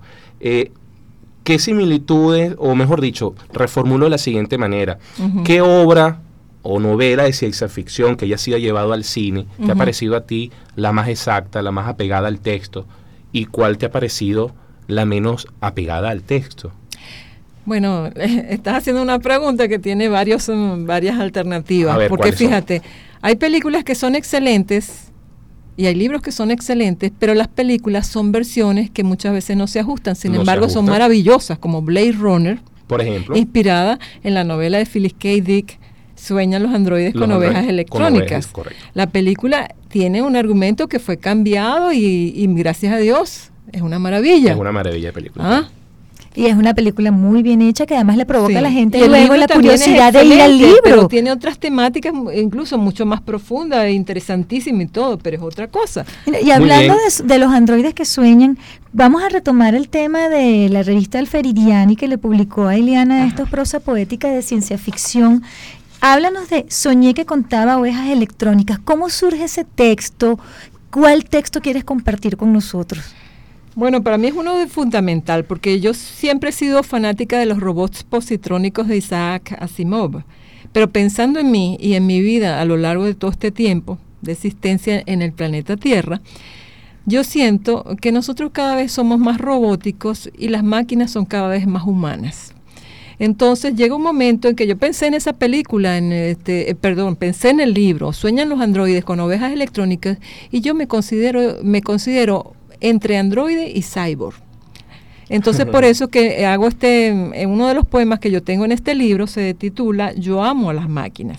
¿Qué similitudes, o mejor dicho, reformulo de la siguiente manera? ¿Qué obra o novela de ciencia ficción que haya sido llevado al cine te ha parecido a ti la más exacta, la más apegada al texto? ¿Y cuál te ha parecido la menos apegada al texto? Bueno, estás haciendo una pregunta que tiene varias alternativas. A ver, porque ¿cuáles son? fíjate, hay películas que son excelentes y hay libros que son excelentes, pero las películas son versiones que muchas veces no se ajustan. Sin No se embargo, son ajustan. maravillosas, como Blade Runner, Por ejemplo, inspirada en la novela de Phyllis K. Dick, Sueñan los androides Los con androides ovejas con electrónicas. ovejas, correcto. La película tiene un argumento que fue cambiado y gracias a Dios es una maravilla. es una maravilla de película. ¿Ah? Y es una película muy bien hecha que además le provoca Sí. a la gente Y el luego libro la también es curiosidad de ir al excelente, Pero libro. tiene otras temáticas incluso mucho más profundas e interesantísimas y todo, pero es otra cosa. Mira, y hablando bien. de los androides que sueñan, vamos a retomar el tema de la revista Alferidiani que le publicó a Ileana estos prosa poética de ciencia ficción. Háblanos de Soñé que contaba ovejas electrónicas. ¿Cómo surge ese texto? ¿Cuál texto quieres compartir con nosotros? Bueno, para mí es uno de fundamental, porque yo siempre he sido fanática de los robots positrónicos de Isaac Asimov, pero pensando en mí y en mi vida a lo largo de todo este tiempo de existencia en el planeta Tierra, yo siento que nosotros cada vez somos más robóticos y las máquinas son cada vez más humanas. Entonces llega un momento en que yo pensé en esa película, pensé en el libro Sueñan los androides con ovejas electrónicas, y yo me considero entre androide y cyborg. Entonces por eso que hago en uno de los poemas que yo tengo en este libro se titula Yo amo a las máquinas.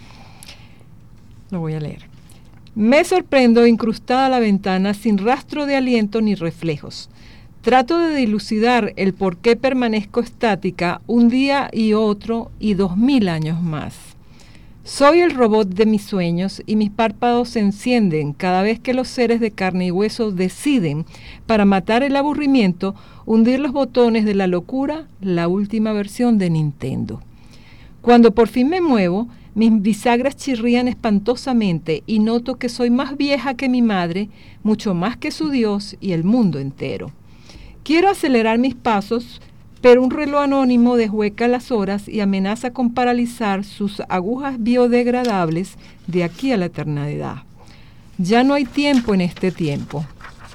Lo voy a leer. Me sorprendo incrustada a la ventana sin rastro de aliento ni reflejos. Trato de dilucidar el por qué permanezco estática un día y otro y 2000 años más. Soy el robot de mis sueños y mis párpados se encienden cada vez que los seres de carne y hueso deciden, para matar el aburrimiento, hundir los botones de la locura, la última versión de Nintendo. Cuando por fin me muevo, mis bisagras chirrían espantosamente y noto que soy más vieja que mi madre, mucho más que su Dios y el mundo entero. Quiero acelerar mis pasos, pero un reloj anónimo deshueca las horas y amenaza con paralizar sus agujas biodegradables de aquí a la eternidad. Ya no hay tiempo en este tiempo.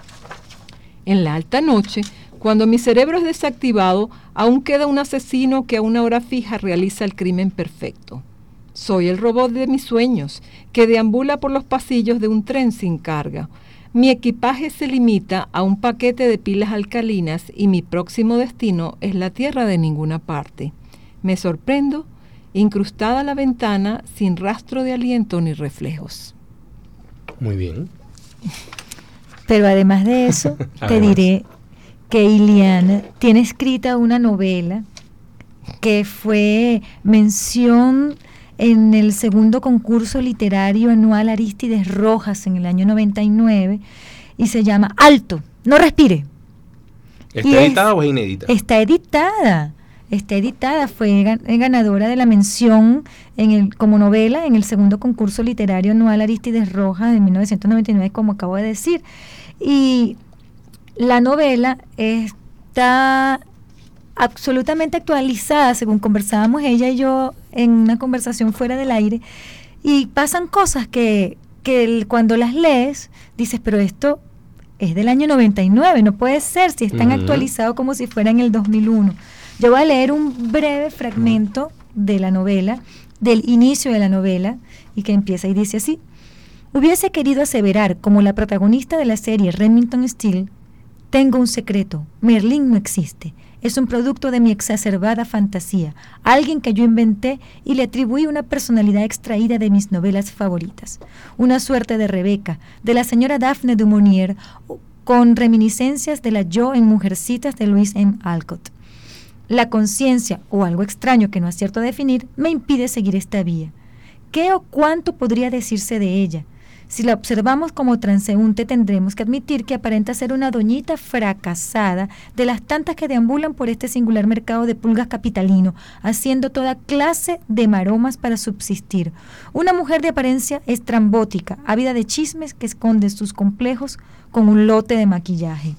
En la alta noche, cuando mi cerebro es desactivado, aún queda un asesino que a una hora fija realiza el crimen perfecto. Soy el robot de mis sueños, que deambula por los pasillos de un tren sin carga. Mi equipaje se limita a un paquete de pilas alcalinas y mi próximo destino es la tierra de ninguna parte. Me sorprendo, incrustada a la ventana, sin rastro de aliento ni reflejos. Muy bien. Pero además de eso, te Además. diré que Ileana tiene escrita una novela que fue mención en el segundo concurso literario anual Arístides Rojas en el año 99 y se llama Alto, no respire. ¿Está Y editada o es inédita? Está editada, fue ganadora de la mención como novela en el segundo concurso literario anual Arístides Rojas de 1999, como acabo de decir. Y la novela está absolutamente actualizada, según conversábamos ella y yo en una conversación fuera del aire, y pasan cosas que cuando las lees dices, pero esto es del año 99, no puede ser si están actualizados como si fuera en el 2001. Yo voy a leer un breve fragmento de la novela, del inicio de la novela, y que empieza y dice así: hubiese querido aseverar, como la protagonista de la serie Remington Steele, tengo un secreto, Merlín no existe. Es un producto de mi exacerbada fantasía, alguien que yo inventé y le atribuí una personalidad extraída de mis novelas favoritas. Una suerte de Rebeca, de la señora Daphne du Maurier, con reminiscencias de la yo en Mujercitas de Louise M. Alcott. La conciencia, o algo extraño que no acierto a definir, me impide seguir esta vía. ¿Qué o cuánto podría decirse de ella? Si la observamos como transeúnte, tendremos que admitir que aparenta ser una doñita fracasada de las tantas que deambulan por este singular mercado de pulgas capitalino, haciendo toda clase de maromas para subsistir. Una mujer de apariencia estrambótica, ávida de chismes que esconde sus complejos con un lote de maquillaje.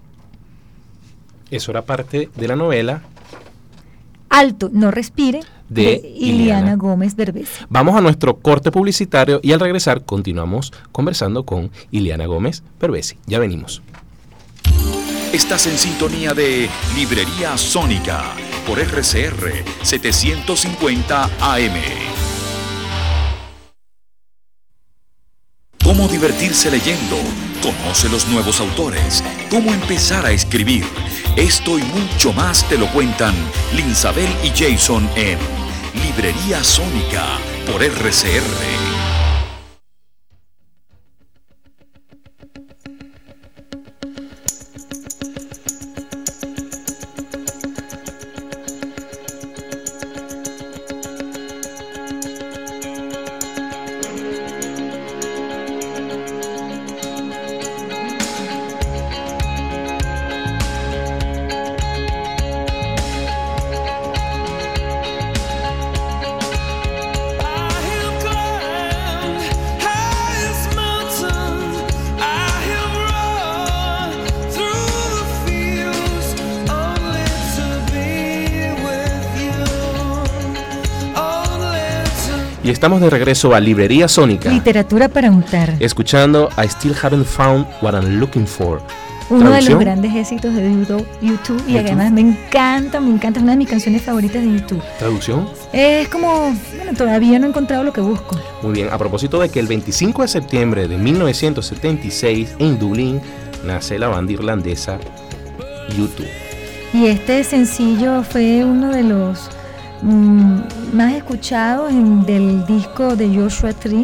Eso era parte de la novela Alto, no respire, de Ileana Gómez Berbesi. Vamos a nuestro corte publicitario y al regresar continuamos conversando con Ileana Gómez Berbesi. Ya venimos. Estás en sintonía de Librería Sónica, por RCR 750 AM. Cómo divertirse leyendo, conoce los nuevos autores, cómo empezar a escribir. Esto y mucho más te lo cuentan Linsabel y Jason en Librería Sónica por RCR. Y estamos de regreso a Librería Sónica. Literatura para untar. Escuchando I Still Haven't Found What I'm Looking For. Uno de los grandes éxitos de YouTube y además me encanta, es una de mis canciones favoritas de YouTube. ¿Traducción? Es como, bueno, todavía no he encontrado lo que busco. Muy bien, a propósito de que el 25 de septiembre de 1976 en Dublín nace la banda irlandesa YouTube. Y este sencillo fue uno de los más escuchados del disco de Joshua Tree,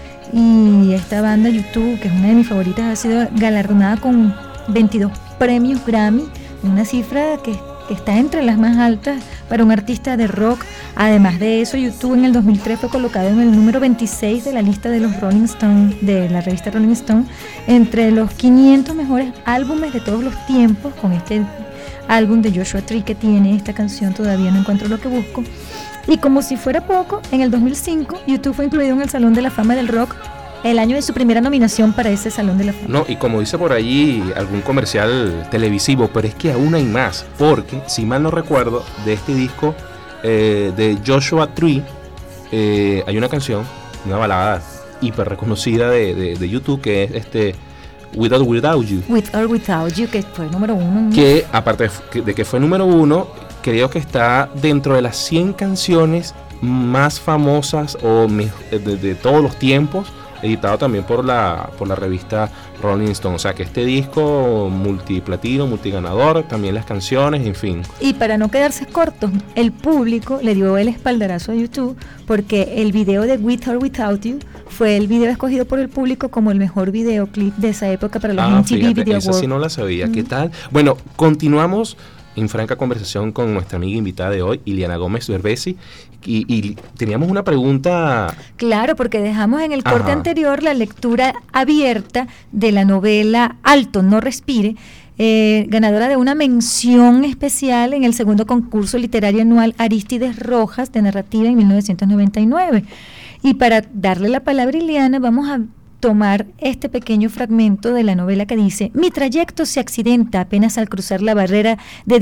y esta banda YouTube, que es una de mis favoritas, ha sido galardonada con 22 premios Grammy, una cifra que está entre las más altas para un artista de rock. Además de eso, YouTube en el 2003 fue colocado en el número 26 de la lista de los Rolling Stone, de la revista Rolling Stone, entre los 500 mejores álbumes de todos los tiempos, con este álbum de Joshua Tree que tiene esta canción Todavía no encuentro lo que busco. Y como si fuera poco, en el 2005 YouTube fue incluido en el Salón de la Fama del Rock, el año de su primera nominación para ese Salón de la Fama. No, y como dice por allí algún comercial televisivo, pero es que aún hay más, porque si mal no recuerdo, de este disco de Joshua Tree, hay una canción, una balada hiper reconocida de YouTube, que es With or Without You. With or Without You, que fue número 1. Que aparte de que fue número 1, creo que está dentro de las 100 canciones más famosas de todos los tiempos, editado también por la revista Rolling Stone. O sea que este disco multiplatino, multiganador, también las canciones, en fin. Y para no quedarse cortos, el público le dio el espaldarazo a YouTube, porque el video de With or Without You fue el video escogido por el público como el mejor videoclip de esa época para los MTV Video Awards. Esa sí no la sabía. ¿Qué tal? Bueno, continuamos en franca conversación con nuestra amiga invitada de hoy, Iliana Gómez Berbesi, y teníamos una pregunta. Claro, porque dejamos en el corte anterior la lectura abierta de la novela Alto, no respire, ganadora de una mención especial en el segundo concurso literario anual Arístides Rojas de narrativa en 1999. Y para darle la palabra a Iliana, vamos a tomar este pequeño fragmento de la novela que dice: mi trayecto se accidenta apenas al cruzar la barrera de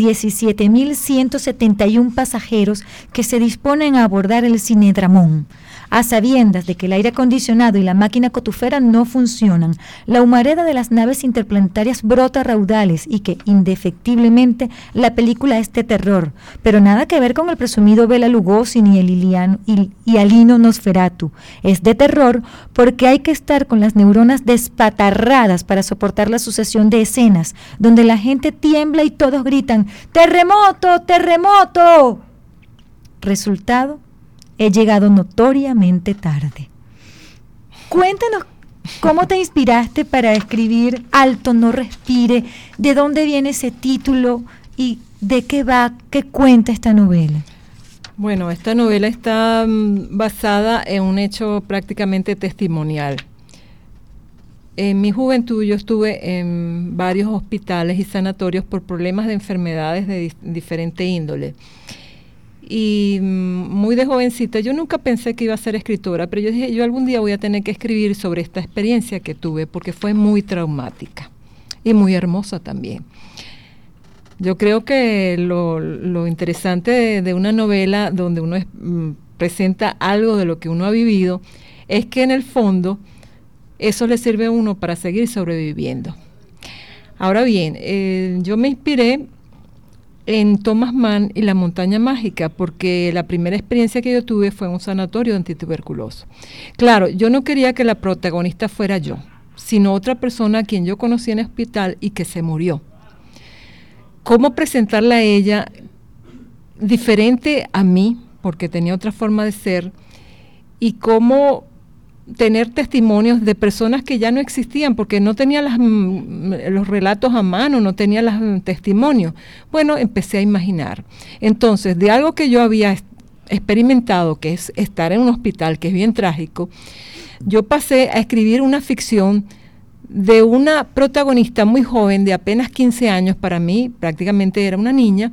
17.171 pasajeros que se disponen a abordar el Cinedramón. A sabiendas de que el aire acondicionado y la máquina cotufera no funcionan, la humareda de las naves interplanetarias brota a raudales y que, indefectiblemente, la película es de terror, pero nada que ver con el presumido Bela Lugosi ni el Alino Nosferatu. Es de terror porque hay que estar con las neuronas despatarradas para soportar la sucesión de escenas donde la gente tiembla y todos gritan ¡terremoto, terremoto! Resultado: he llegado notoriamente tarde. Cuéntanos cómo te inspiraste para escribir Alto, no respire, de dónde viene ese título y de qué va, qué cuenta esta novela. Bueno, esta novela está basada en un hecho prácticamente testimonial. En mi juventud yo estuve en varios hospitales y sanatorios por problemas de enfermedades de diferente índole. Y muy de jovencita, yo nunca pensé que iba a ser escritora, pero yo dije, yo algún día voy a tener que escribir sobre esta experiencia que tuve, porque fue muy traumática y muy hermosa también. Yo creo que lo interesante de una novela donde uno presenta algo de lo que uno ha vivido es que en el fondo eso le sirve a uno para seguir sobreviviendo. Ahora bien, yo me inspiré en Thomas Mann y la montaña mágica, porque la primera experiencia que yo tuve fue en un sanatorio antituberculoso. Claro, yo no quería que la protagonista fuera yo, sino otra persona a quien yo conocí en el hospital y que se murió. ¿Cómo presentarla a ella diferente a mí, porque tenía otra forma de ser, y cómo tener testimonios de personas que ya no existían, porque no tenía los relatos a mano, no tenía los testimonios? Bueno, empecé a imaginar. Entonces, de algo que yo había experimentado, que es estar en un hospital, que es bien trágico, yo pasé a escribir una ficción de una protagonista muy joven, de apenas 15 años, para mí prácticamente era una niña,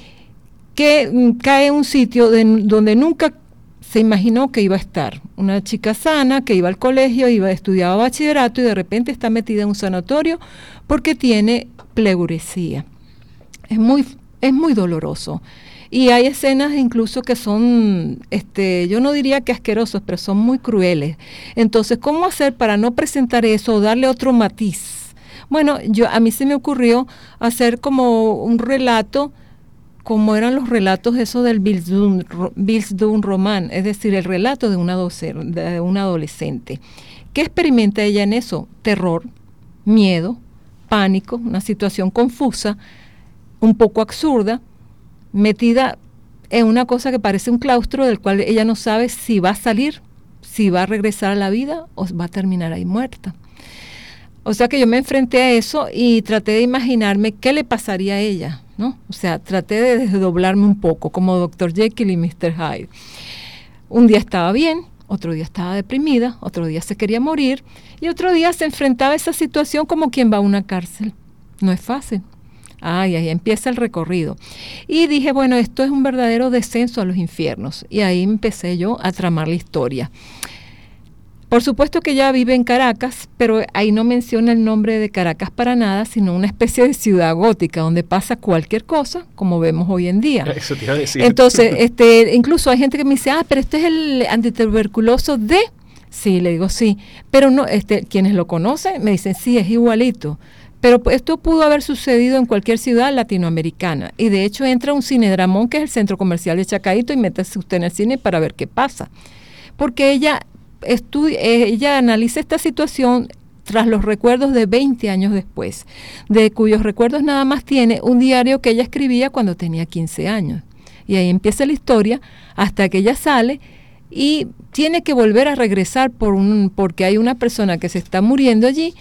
que cae en un sitio donde nunca se imaginó que iba a estar. Una chica sana que iba al colegio, estudiaba bachillerato y de repente está metida en un sanatorio porque tiene pleuresía. Es muy doloroso. Y hay escenas incluso que son, yo no diría que asquerosos, pero son muy crueles. Entonces, ¿cómo hacer para no presentar eso o darle otro matiz? Bueno, a mí se me ocurrió hacer como un relato, como eran los relatos esos del Bildungsroman, es decir, el relato de una adolescente. ¿Qué experimenta ella en eso? Terror, miedo, pánico, una situación confusa, un poco absurda, metida en una cosa que parece un claustro del cual ella no sabe si va a salir, si va a regresar a la vida o va a terminar ahí muerta. O sea que yo me enfrenté a eso y traté de imaginarme qué le pasaría a ella, ¿no? O sea, traté de desdoblarme un poco, como Dr. Jekyll y Mr. Hyde. Un día estaba bien, otro día estaba deprimida, otro día se quería morir y otro día se enfrentaba a esa situación como quien va a una cárcel. No es fácil. Ahí empieza el recorrido. Y dije, bueno, esto es un verdadero descenso a los infiernos. Y ahí empecé yo a tramar la historia. Por supuesto que ella vive en Caracas, pero ahí no menciona el nombre de Caracas para nada, sino una especie de ciudad gótica, donde pasa cualquier cosa, como vemos hoy en día. Eso te iba a decir. Entonces, incluso hay gente que me dice, pero este es el antituberculoso de... Sí, le digo sí, pero no, quienes lo conocen me dicen, sí, es igualito. Pero esto pudo haber sucedido en cualquier ciudad latinoamericana. Y de hecho entra un Cinedramón, que es el centro comercial de Chacaito, y métase usted en el cine para ver qué pasa. Porque ella analiza esta situación tras los recuerdos de 20 años después, de cuyos recuerdos nada más tiene un diario que ella escribía cuando tenía 15 años. Y ahí empieza la historia hasta que ella sale y tiene que volver a regresar porque hay una persona que se está muriendo allí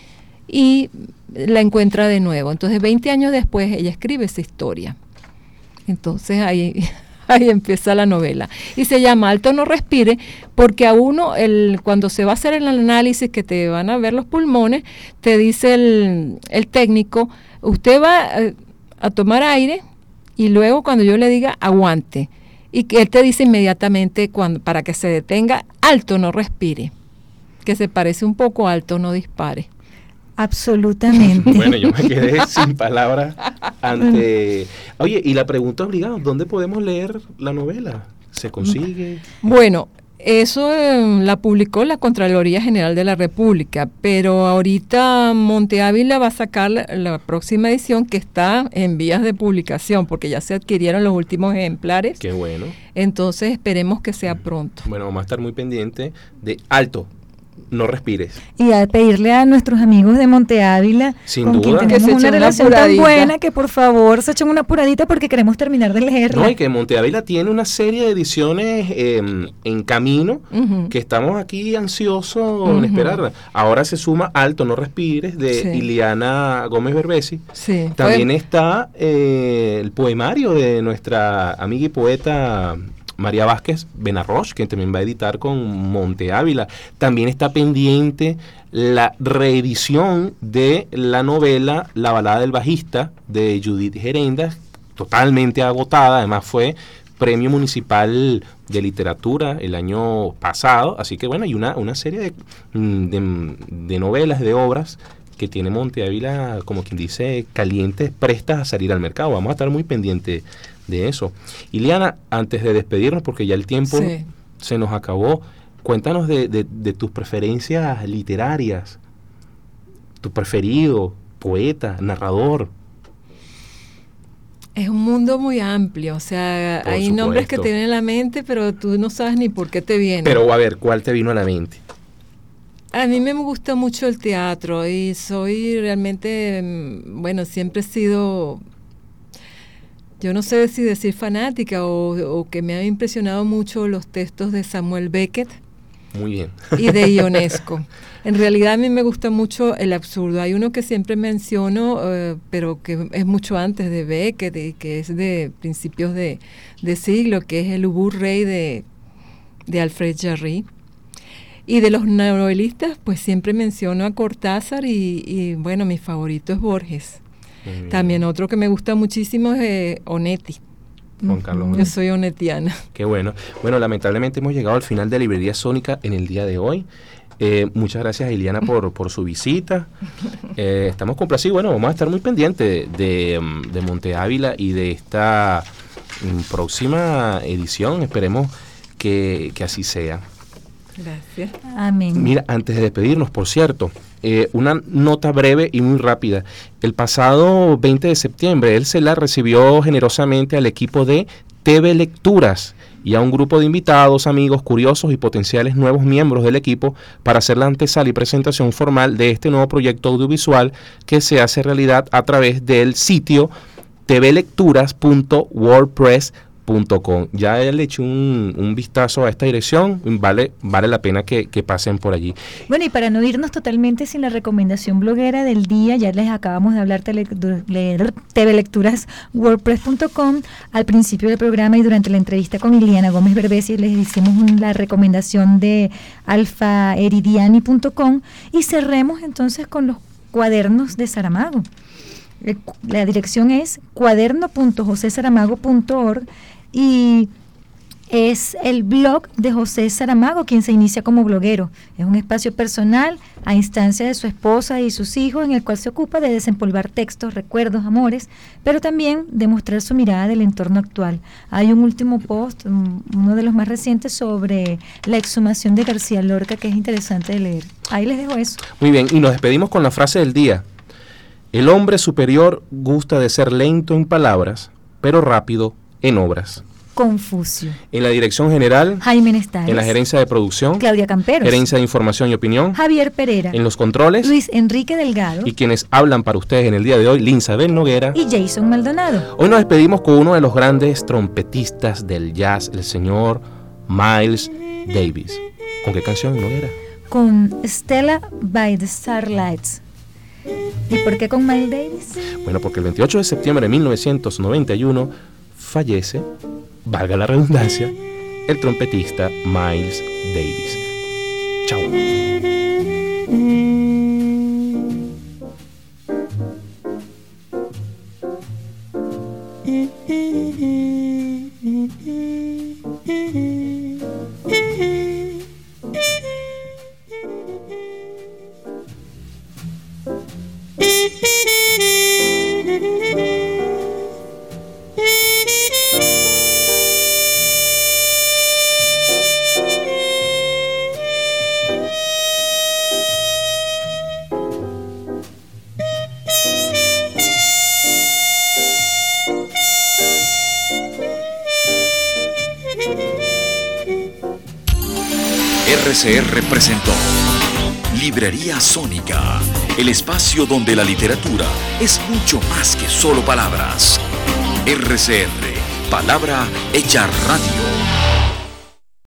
y la encuentra de nuevo. Entonces 20 años después ella escribe esa historia. Entonces ahí empieza la novela. Y se llama Alto no respire porque a uno, cuando se va a hacer el análisis que te van a ver los pulmones, te dice el técnico, usted va a tomar aire y luego cuando yo le diga aguante. Y que él te dice inmediatamente para que se detenga, alto no respire. Que se parece un poco a alto no dispare. Absolutamente. Bueno, yo me quedé sin palabras ante... Oye, y la pregunta obligada, ¿dónde podemos leer la novela? ¿Se consigue? Bueno, eso la publicó la Contraloría General de la República, pero ahorita Monte Ávila va a sacar la próxima edición que está en vías de publicación, porque ya se adquirieron los últimos ejemplares. Qué bueno. Entonces esperemos que sea pronto. Bueno, vamos a estar muy pendientes de alto. No respires. Y a pedirle a nuestros amigos de Monte Ávila, sin con duda, quien tenemos una relación tan buena, que por favor se echen una apuradita porque queremos terminar de leerla. No, y que Monte Ávila tiene una serie de ediciones en camino, que estamos aquí ansiosos en esperar. Ahora se suma Alto, no respires, de Iliana Gómez Berbesi. Sí. También está el poemario de nuestra amiga y poeta María Vázquez Benarroch, que también va a editar con Monte Ávila. También está pendiente la reedición de la novela La balada del bajista de Judith Gerendas, totalmente agotada, además fue premio municipal de literatura el año pasado, así que bueno, hay una serie de novelas, de obras que tiene Monte Ávila, como quien dice, calientes, prestas a salir al mercado. Vamos a estar muy pendientes de eso. Iliana, antes de despedirnos, porque ya el tiempo se nos acabó, cuéntanos de tus preferencias literarias, tu preferido, poeta, narrador. Es un mundo muy amplio, o sea, Por hay supuesto. nombres que te vienen a la mente, pero tú no sabes ni por qué te vienen. Pero a ver, ¿cuál te vino a la mente? A mí me gusta mucho el teatro y soy realmente, bueno, siempre he sido, yo no sé si decir fanática o que me han impresionado mucho los textos de Samuel Beckett Muy bien. y de Ionesco. En realidad a mí me gusta mucho el absurdo. Hay uno que siempre menciono, pero que es mucho antes de Beckett y que es de principios de siglo, que es el Ubu Rey de Alfred Jarry. Y de los novelistas, pues siempre menciono a Cortázar y bueno, mi favorito es Borges. Muy bien. También otro que me gusta muchísimo es Onetti. Juan Carlos. Yo soy onetiana. Qué bueno. Bueno, lamentablemente hemos llegado al final de Librería Sónica en el día de hoy. Muchas gracias a Iliana por su visita. Estamos complacidos. Bueno, vamos a estar muy pendientes de Monte Ávila y de esta próxima edición. Esperemos que así sea. Gracias. Amén. Mira, antes de despedirnos, por cierto, una nota breve y muy rápida. El pasado 20 de septiembre, el CELAR recibió generosamente al equipo de TV Lecturas y a un grupo de invitados, amigos, curiosos y potenciales nuevos miembros del equipo para hacer la antesala y presentación formal de este nuevo proyecto audiovisual que se hace realidad a través del sitio tvlecturas.wordpress.com. Ya le eché un vistazo a esta dirección, vale la pena que pasen por allí. Bueno, y para no irnos totalmente sin la recomendación bloguera del día, ya les acabamos de hablar leer tvlecturas.wordpress.com al principio del programa y durante la entrevista con Iliana Gómez Berbesi les hicimos la recomendación de alfaeridiani.com y cerremos entonces con los cuadernos de Saramago. La dirección es cuaderno.josesaramago.org y es el blog de José Saramago, quien se inicia como bloguero. Es un espacio personal a instancia de su esposa y sus hijos en el cual se ocupa de desempolvar textos, recuerdos, amores, pero también de mostrar su mirada del entorno actual. Hay un último post, uno de los más recientes, sobre la exhumación de García Lorca, que es interesante de leer. Ahí les dejo eso. Muy bien, y nos despedimos con la frase del día. El hombre superior gusta de ser lento en palabras, pero rápido en obras. Confucio. En la dirección general, Jaime Nestales. en la gerencia de producción, Claudia Camperos. gerencia de información y opinión, Javier Pereira. en los controles, Luis Enrique Delgado. y quienes hablan para ustedes en el día de hoy, Linsabel Noguera. Y Jason Maldonado. Hoy nos despedimos con uno de los grandes trompetistas del jazz, el señor Miles Davis. ¿Con qué canción, Noguera? Con Stella by the Starlights. ¿Y por qué con Miles Davis? Bueno, porque el 28 de septiembre de 1991 fallece, valga la redundancia, el trompetista Miles Davis. Chao. RCR presentó Librería Sónica, el espacio donde la literatura es mucho más que solo palabras. RCR, palabra hecha radio.